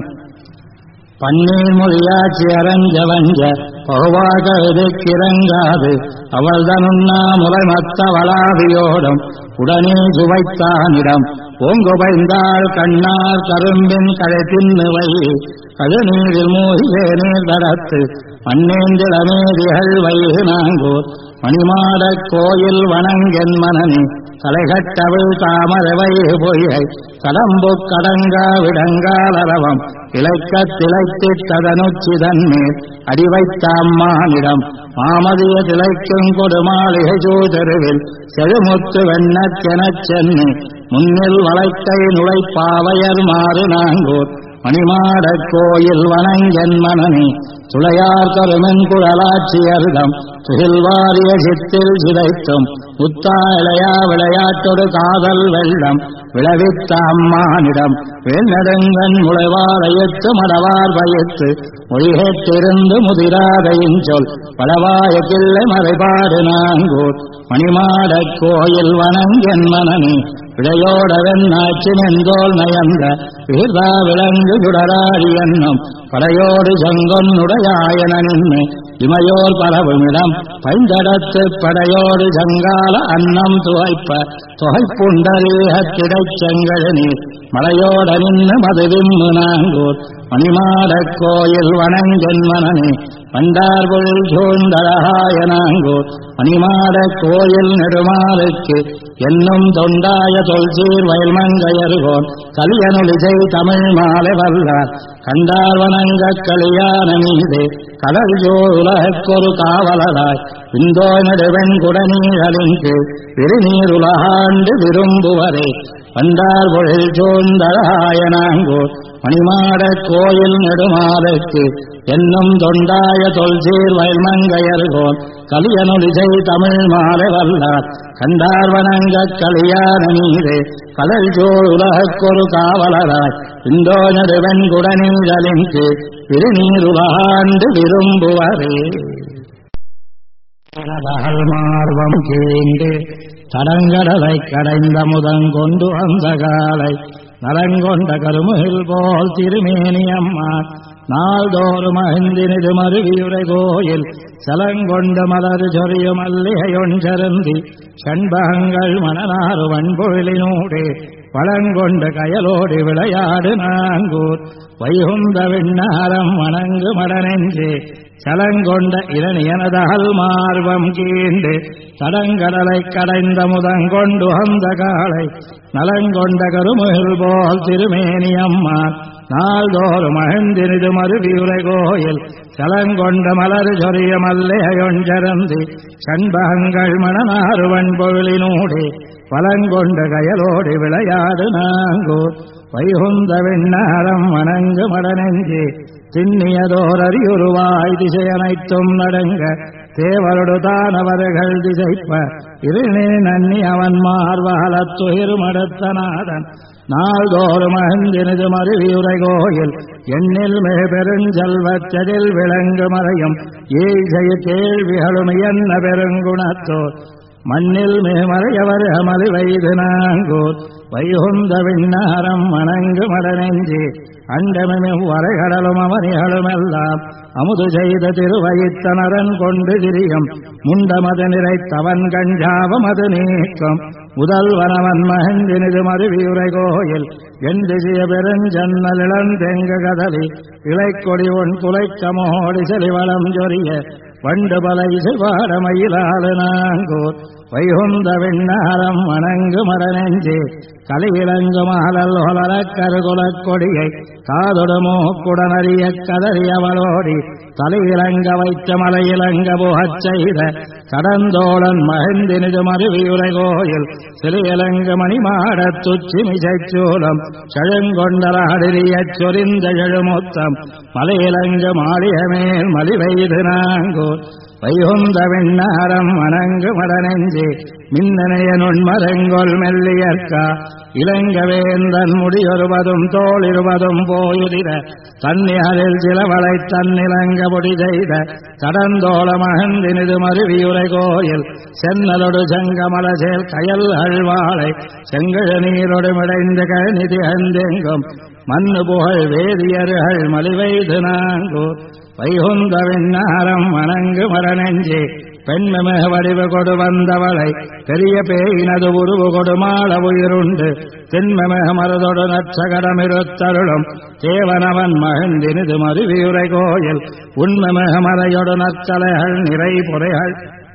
பன்னீர் மொழியாட்சி அரஞ்ச வஞ்ச பகுவாக எதிர்க்கிறங்காது அவள் தனுண்ணா முறை மத்த வளாவியோடும் உடனே சுவைத்தானிடம் ஓங்குபைந்தாள் கண்ணார் கரும்பின் கழை தின்னுவை கழுநீரில் மூழ்கே நீர் தடத்து மண்ணேந்திரமேதிகள் வைகு நாங்கூர் மணிமாடக் கோயில் வணங்கென் மனனே தலைகட்டவிழ் தாமரை வைகு பொய்கை கடம்பு கடங்கா விடங்காலரவம் இழைக்கத் திளைத்திட்டதனுச்சிதன்மேல் அடிவைத்த அம்மானிடம் மாமதிய திளைக்கும் கொடுமாளிகை சூதருவில் செழுமுத்து வெண்ணக்கெனச் சென்னி முன்னில் வளைக்கை நுழைப்பாவையர் மாறு நாங்கூர் மணிமாடக் கோயில் வணங்கென் மனனே துளையார் கருமென் குழலாட்சியர்தம் துகில்வாரிய சித்தில் சிதைத்தும் முத்தா இளையா விளையாட்டொடு காதல் வெள்ளம் விளைவித்த அம்மானிடம் வேநெடுங்கண் முளைவாரையத்து மடவார் பயத்து மொழிகேட்டிருந்து முதிராதையின் சொல் பலவாய கிள்ளை மறைபாடு நாங்கூர் மணிமாடக் கோயில் வணங்கென் மனனே விடையோட வெண்ணாச்சி நெந்தோல் நயந்த வீர்தா விலங்கு சுடராடி என்னும் படையோடு செங்கொன்னுடையாயன நின்று இமையோர் பரவுமிடம் பைந்தடத்து படையோடு சங்கால அன்னம் துவைப்ப தொகைப்புண்டரீகத் கிடைச் செங்கழநீர் மலையோட நின்று மதுவிம்மு நாங்கூர் மணிமாடக் கோயில் வணங்கென் மனனே வண்டார் பொழில் சூழ்ந்தழகாய நாங்கூர் மணிமாடக் கோயில் நெடுமாலுக்கு என்னும் தொண்டாய தொல்சீர் வயல்மங்கையருகோன் கலியனுலிசை தமிழ் மாலை வல்லார் கண்டார் வணங்க கலியான மீதே கடல் ஜோர் உலகக்கொரு காவலராய் இந்தோ நடுவெண் குடநீரலிங்கு விருநீர் உலகாண்டு விரும்புவரே வண்டார் பொழில் சூழ்ந்தழகாய நாங்கூர் மணிமாடக் கோயில் நெடுமாலுக்கு என்னும் தொண்டாய தொல்சீர் வயல்மங்கையருகோன் கலியனுலிசை தமிழ் மாலை வல்லார் கண்டார் வணங்க கலியான மீதே கடல் சோழ் உலகக்கொரு காவலராய் இந்தோ நடுவெண் குடநீரலிங்கு விருநீர் உலகாண்டு விரும்புவரே மார்பம் கீண்டு தடங்கடலை கடைந்த முதங்கொண்டு அந்த காலை நலங்கொண்ட கருமுகில் போல் திருமேனி அம்மா நாள்தோறும் அகிந்தினிது மருவியுரை கோயில் சலங்கொண்ட மலர் சொறியும் மல்லிகையொன்றருந்தி சண்பகங்கள் மணனாறு வன்பொழிலினூடே வளங்கொண்ட கயலோடு விளையாடு நாங்கூர் வைகுந்த விண்ணாரம் வணங்கு மடனெஞ்சே சலங்கொண்ட இரணியனதால் மார்பம் கீண்டு தடங்கடலை கடைந்த முதங்கொண்டு அந்த காலை நலங்கொண்ட கருமுகில் போல் திருமேனி அம்மா நாள்தோறும் அழுந்தினிது மறுவியுரை கோயில் சலங்கொண்ட மலர் சொரிய மல்லையொஞ்சரந்தி சண்பகங்கள் மணனாறுவன் பொருளினூடே பலங்கொண்ட கயலோடு விளையாடு நாங்கூர் வைகுந்த விண்ணாரம் வணங்கு மடனெஞ்சே திண்ணியதோர் அறியுருவாய் திசையனைத்தும் நடங்க தேவருடு தானவர்கள் திசைப்ப இருநே நன்னி அவன் மார்வாலத்துயிர் மடத்தநாதன் நாள்தோறும் அகந்தினது மறுவியுரை கோயில் எண்ணில் மிக பெருஞ்செல்வச்சதில் விளங்கு மறையும் ஈசைய கேள்விகளும் என்ன பெருங்குணத்தோர் மண்ணில் மேமறையவர் அமலி வைது நாங்கூர் வைகுந்த விண்ணாரம் வணங்கு மடனெஞ்சி அண்டமிம் வரைகடலும் அவனிகளுமெல்லாம் அமுது செய்த திருவயித்தனரன் கொண்டு திரியும் முண்டமது நிறைத்தவன் கஞ்சாவமது நீக்கம் முதல்வனவன் மகந்தினிது மறுவியுரை கோயில் என் திசிய பெருஞ்சன்னல் இளந்தெங்கு கதலி இலைக்கொடி ஒன் குலைக்கமோடி செலிவளம் ஜொரிய வண்டு பல இசைபாட மயிலாடு நாங்கூர் வைகுந்த விண்ணாரம் வணங்கு மடனெஞ்சே கலிவிலங்கு மாலல் ஒலர கருகுலக் கொடியை காதொடு மூக்குடனறிய கதறியவளோடி தலையிலங்க வைத்த மலையிலங்க புகச் செய்த கடந்தோளன் மகிழ்ந்தினிது மறுவியுரை கோயில் சிறியலங்கு மணிமாடத் துச்சிமிசைச்சூலம் செழுங்கொண்டலாடிரியச் சொரிந்த எழுமுத்தம் மலையிலங்கு மாளிகமேல் மலிவைது நாங்கூர் வைகுந்த விண்ணாரம் வணங்கு மடனெஞ்சே மின்னனைய நுண்மரங்கொல் மெல்லியற்கா இளங்கவேந்தன் முடியொருவதும் தோளிருவதும் போயுதிர தன்னியரில் சிலவளை தன்னிலங்க பொடி செய்த கடந்தோள மகந்தினிது மறுவியுரை கோயில் சென்னலொடு செங்கமல சேல் கயல் அழ்வாளை செங்கழ நீரொடு மிடைந்து கழநிதி அந்தெங்கும் மண்ணு புகழ் வேதியர்கள் மலிவைது நாங்கூர் வைகுந்த விண்ணாரம் வணங்கு மடனெஞ்சே பெண்மமிக வடிவு கொடு வந்தவளை பெரிய பேயினது உருவு கொடு மாள உயிருண்டு தென்மமிக மருதொடு நச்சகடமிருத்தருளும் தேவனவன் மகிழ்ந்தினிது மறுவியுரை கோயில் உண்மமிக மறையொடு நற்கலைகள் நிறை புரைகள்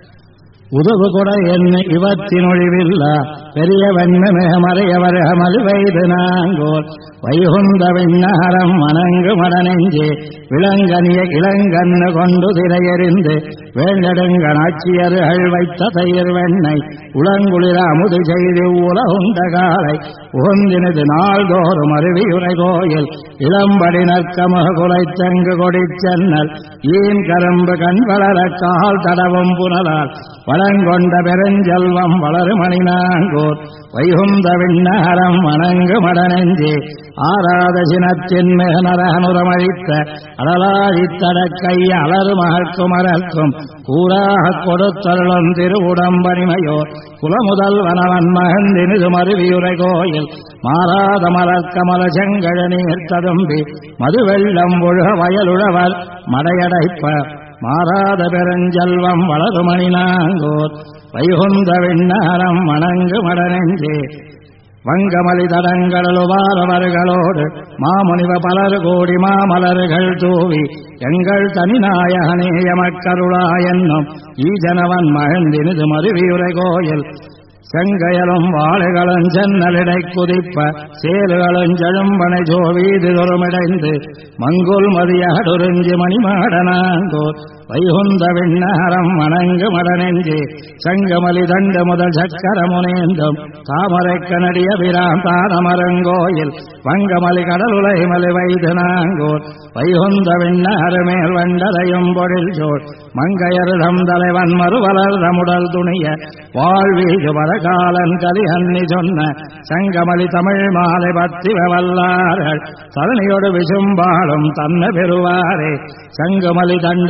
உதவு கொட என்ன இவத்தினொழிவில்லா பெரிய வெண்மமிக மறையவர் மலிவைது நாங்கோர் வைகுந்த விண்ணாரம் வணங்கு மடனெஞ்சே விளங்கனிய இளங்கண்ணு கொண்டு திரையறிந்து வேண்டடுங்கணாட்சியர்கள் வைத்த தயிர் வெண்ணை உளங்குளிர அமுது செய்து உலகுண்ட காலை உகந்தினது நாள்தோறும் அருவியுரை கோயில் இளம்படி நற்கமுக குலைத்தங்கு கொடிச்சென்னல் ஈன் கரும்பு கண் வளர கால் தடவும் புனலால் வளங்கொண்ட பெருஞ்செல்வம் வளருமணி நாங்கூர் வைகுந்த விண்ணாரம் வணங்கு மடனெஞ்சே ஆராத சினத்தின் மிக நரகனுரமழித்த அடலாழித்தடக்கை அலறு மகற்குமரக்கும் கூறாக கொடுத்தருளும் திருவுடம்பனிமையோ குலமுதல்வனவன் மகந்தினிது மறுவியுரை கோயில் மாறாத மலர்க்கமல செங்கழ நீர் ததும்பி மதுவெள்ளம் ஒழுக வயலுழவர் மடையடைப்ப மாறாத பெருஞ்செல்வம் வளருமணி நாங்கூர் வைகுந்த விண்ணாரம் வணங்கு மடனெஞ்சே வங்கமலி தடங்களோடு மாமுனிவ பலர் கோடி மாமலர்கள் தூவி எங்கள் தனிநாயகனே எமக்கருளா என்னும் ஈஜனவன் மகிழ்ந்தினிது மறுவியுரை கோயில் செங்கையலும் வாழைகளும் சென்னலிடை குதிப்ப சேலுகளும் செழும்பனை ஜோவீது தொருமிடைந்து மங்குல் மதியடுறிஞ்சி மணிமாடனாங்கோர் வைகுந்த விண்ணாரம் வணங்கு மடனெஞ்சே சங்கமலி தண்டு முதல் சக்கரமுனேந்தும் தாமரை கனடிய பிரான் தானமரங்கோயில் வங்கமலி கடலுலை மலை வைது நாங்கோர் வைகுந்த விண்ணாறு மேல் வண்டரையும் பொழில் சோழ் மங்கையருதம் தலைவன் மறுவலர் தமுடல் துணிய வாழ்வீது வரகாலன் கலிஹன்னி சொன்ன சங்கமலி தமிழ் மாலை பத்தி வல்லார்கள் தரணியோடு விசும்பாலும் தன்ன பெறுவாரே சங்கமலி தண்டு முதல்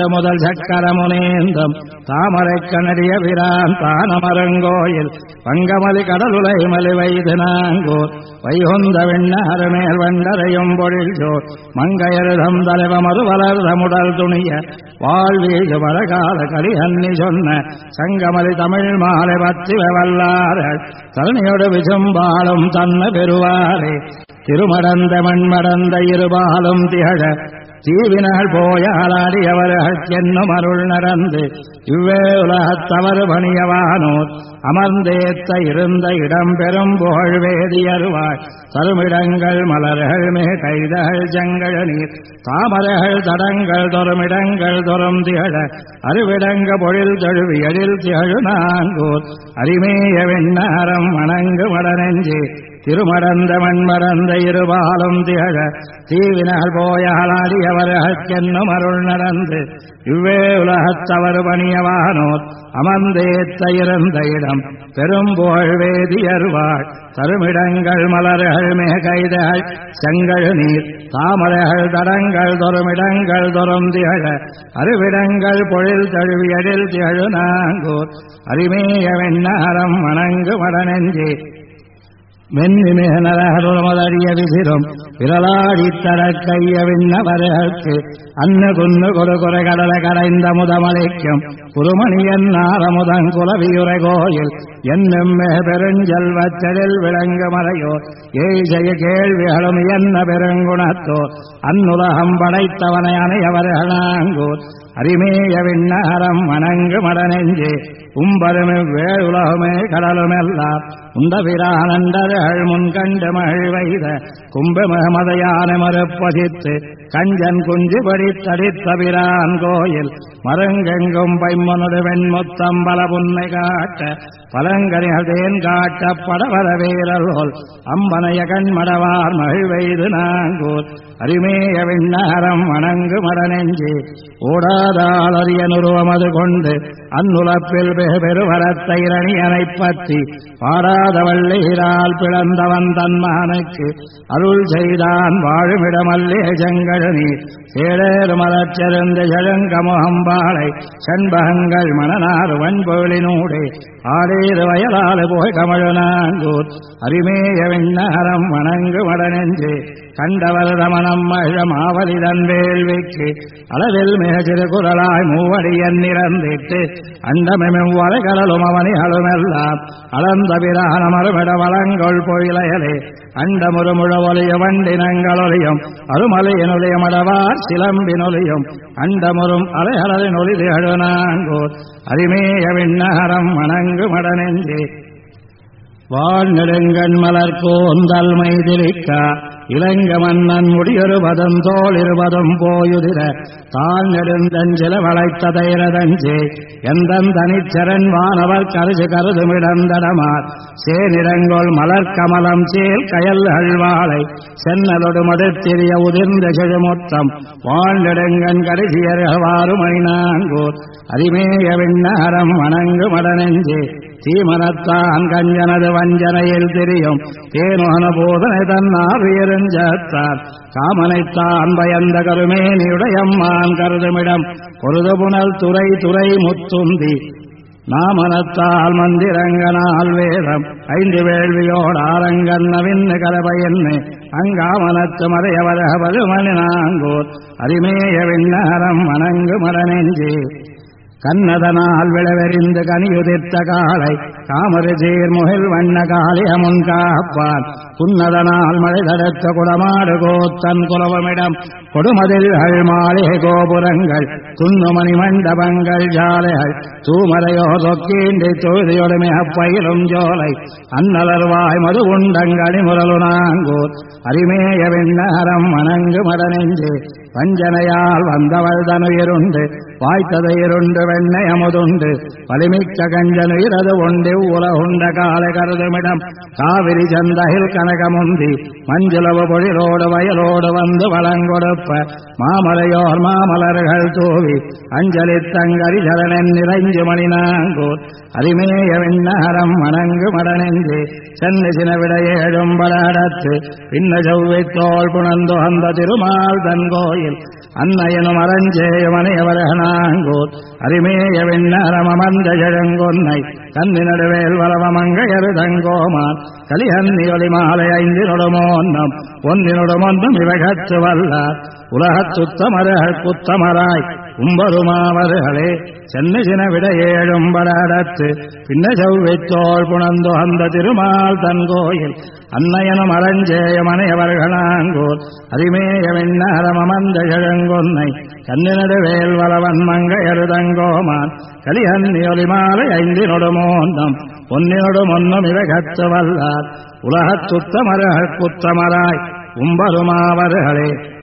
சக்கரமுனேந்தம் தாமரை கனடிய பிரான் தானமரங்கோயில் பங்கமலி கடலுலை மலி வைது நாங்கோர் வைகுந்த விண்ணாரமேல் வண்டரையும் பொழில்ஜோர் மங்கையருதம் தலைவ மறுவலர்த முடல் துணிய வாழ்வீது வரகால கலிஹன்னி சொன்ன சங்கமலி தமிழ் மாலை பத்திவ வல்லார்கள் தரணியோடு விசும்பாலும் தன்ன பெறுவாரே திருமடந்த மண்மடந்த இருபாலும் திகழ தீவினால் போயாலாடியவர்கள் என்னும் அருள் நடந்து இவ்வே உலகத்தவர் பணியவானோர் அமர்ந்தேத்த இருந்த இடம் பெரும் புகழ் வேதியருவாய் தருமிடங்கள் மலர்கள் மே கைதகள் ஜங்கள் நீர் தாமரைகள் தடங்கள் தொருமிடங்கள் தொரும் திகழ அருவிடங்க பொழில் தழுவி எழில் திகழு நாங்கூர் அரிமேய வெண்ணாரம் வணங்கு மடனெஞ்சே திருமடந்த மண்மடந்த இருபாலும் திகழ தீவினால் போயாலாடியவர்களுக்கென்னும் அருள் நடந்து இவ்வே உலகத்தவர் பணியவானோர் அமர்ந்தேத்த இருந்த இடம் பெரும் புகழ் வேதியருவாள் தருமிடங்கள் மலர்கள் மே கைதகள் செங்கழு நீர் தாமரைகள் தடங்கள் தொருமிடங்கள் தொரும் திகழ அருவிடங்கள் பொழில் தழுவி எழில் திகழு நாங்கூர் அரிமேய வெண்ணாரம் வணங்கு மடனெஞ்சே மென்னிமிக நரகருமதறிய விசிறும் விரலாடி தடக்கைய விண்ணவர்களுக்கு அன்னு குன்னு கொடு கடல கடைந்த முதமலைக்கும் குருமணியன் நாரமுதன் குலவியுரை கோயில் என்னும் பெருஞ்செல்வச்சலில் விளங்கு மறையோ ஏய்செய கேள்விகளும் என்ன பெருங்குணத்தோ அந்நுலகம் படைத்தவனை அணையவர்களாங்கூர் அரிமேய விண்ணாரம் வணங்கு மடனெஞ்சே உம்பருமே வேளுலகுமே கடலுமெல்லாம் உண்டபிரானண்டர்கள் முன்கண்டு மழை வைத கும்பமதையான மறுப்பதித்து கஞ்சன் குஞ்சு படித்தடித்த பிரான் கோயில் மருங்கெங்கும் பைம்மனொடு வெண்முத்தம் பல புன்னை காட்ட பலங்கரிகள் தேன் காட்ட படவர வீரல்கோல் அம்பனைய கண்மடவார் மழை வைது நாங்கூர் அரிமேய விண்ணாரம் வணங்கு மடனெஞ்சே ஓடாதாளறிய நுருவமது கொண்டு அந்நுலப்பில் பெருவரத்தை இரணியனை பற்றி பாடாத வள்ளீரால் பிளந்தவன் தன்மானுக்கு அருள் செய்தான் வாழுமிடமல்லே செங்கழனி சேடேறு மலச்செருந்து செழுங்கமுகம்பாளை செண்பகங்கள் மணனாறு வன்பொழினூடே ஆடேறு வயலாறு போய் கமழு நாங்கூர் அரிமேய விண்ணாரம் வணங்கு மடனெஞ்சே கண்டவர் ரமணம் மழமாவலிதன் வேள்விக்கு அளவில் மிக சிறுகுரலாய் மூவடியன் நிறந்திட்டு அண்டமெம் வரைகடலும் அவனிகளுமெல்லாம் அளந்த பிரான மறுமிட வளங்கொள் பொயிலையலே அண்டமுறு முழவொலிய வண்டினங்களொலியும் அருமலையினொலிய மடவார் சிலம்பினொலியும் அண்டமுறும் அலைகளலின் ஒளி திகழு நாங்கூர் அரிமேய விண்ணாரம் வணங்கு மடனெஞ்சே வாழ் நெடுங்கண் மலர்கோந்தல் மைதிரிக்கா இளங்க மன்னன் முடியொருபதம் தோல் இருபதும் போயுதிர தாழ் நெடுந்தஞ்சில வளைத்ததைரதஞ்சே எந்தன் தனிச்சரன் வானவர் கருது கருதுமிடந்தடமார் சேனிடங்கோள் மலர்கமலம் சேல் கயல் அழ்வாளை சென்னலொடு மதத்திரிய உதிர்ந்த செழுமொத்தம் வாழ் நெடுங்கண் கரிசியர்வாறு மணிநாங்கூர் அரிமேய விண்ணாரம் வணங்கு மடனெஞ்சே தீமனத்தான் கஞ்சனது வஞ்சனையில் தெரியும் தேனோன போதனை தன்னார் எருஞ்சத்தான் காமனைத்தான் பயந்த கருமேனியுடையம்மான் கருதுமிடம் பொருது புனல் துறை துறை முத்துந்தி நாமனத்தால் மந்திரங்கனால் வேதம் ஐந்து வேள்வியோடு ஆரங்கன் நவின்னு கலபயன்னு அங்காமனத்து மறையவர பருமணி நாங்கூர் அரிமேய விண்ணாரம் வணங்கு மடனெஞ்சே கண்ணதனால் விளவெறிந்து கனியுதிர்த்த காலை காமரு சீர்முகில் வண்ண காலிய முன்காப்பான் குன்னதனால் மழை தடுத்த குடமாடு கோத்தன் குலவமிடம் கொடுமதில்கள் மாளிகை கோபுரங்கள் துண்ணுமணி மண்டபங்கள் ஜாலைகள் தூமரையோ தொக்கீண்டி தொழுதியொடுமே அப்பயிலும் ஜோலை அன்னலர்வாய் மது உண்டங்களி முரலு நாங்கூர் அரிமேய விண்ணாரம் வணங்கு மடனெஞ்சே வஞ்சனையால் வந்தவள் தனுயிருண்டு வாய்த்தது இருண்டு வெண்ணை அமுதுண்டு வலிமிக்க கஞ்சனுயிரது உண்டு உலகுண்ட காலை கருதுமிடம் காவிரி சந்தகில் கனகமுந்தி மஞ்சுளவு பொழிலோடு வயலோடு வந்து வளங்கொடுப்ப மாமலையோர் மாமலர்கள் தூவி அஞ்சலி தங்கரி சரணன் நிறைஞ்சு மணி நாங்கூர் அரிமேய விண்ணாரம் வணங்கு மடனெஞ்சே சென்னு சினவிட ஏழும் பலடத்து பின்ன செவ்வித்தோள் புணந்து அந்த திருமால் தன் கோயில் அன்னையனும் அரஞ்சேயமனையவரகனாங்கூர் அரிமேய விண்ணரமமந்த ஜழங்கொன்னை கன்னி நடுவேல் வளவமங்கையரு தங்கோமான் கலிஹன்னி ஒலி மாலை ஐந்தினொடுமோன்னம் ஒன்னினொடுமொன்றும் இவகத்து வல்லார் உலகத்துத்தமர்கள் குத்தமராய் உம்பருமாவர்களே சென்னை சின விட ஏழும் படாடத்து பின்ன செவ்வித்தோள் புணந்து அந்த திருமால் தன் கோயில் அன்னையனும் அரஞ்சேயமனையவர்களாங்கூர் அரிமேய விண்ணரமமந்த ஜழங்கொன்னை கன்னினடு வேல் வளவன் மங்கையருதங்கோமான் கலிஹன்னி ஒலி மாலை ஐந்தினொடுமோன்னம் ஒன்னினொடுமொன்னும் இவகத்து வல்லார் உலகத்துத்தமர்கள் குத்தமராய் உம்பருமாவர்களே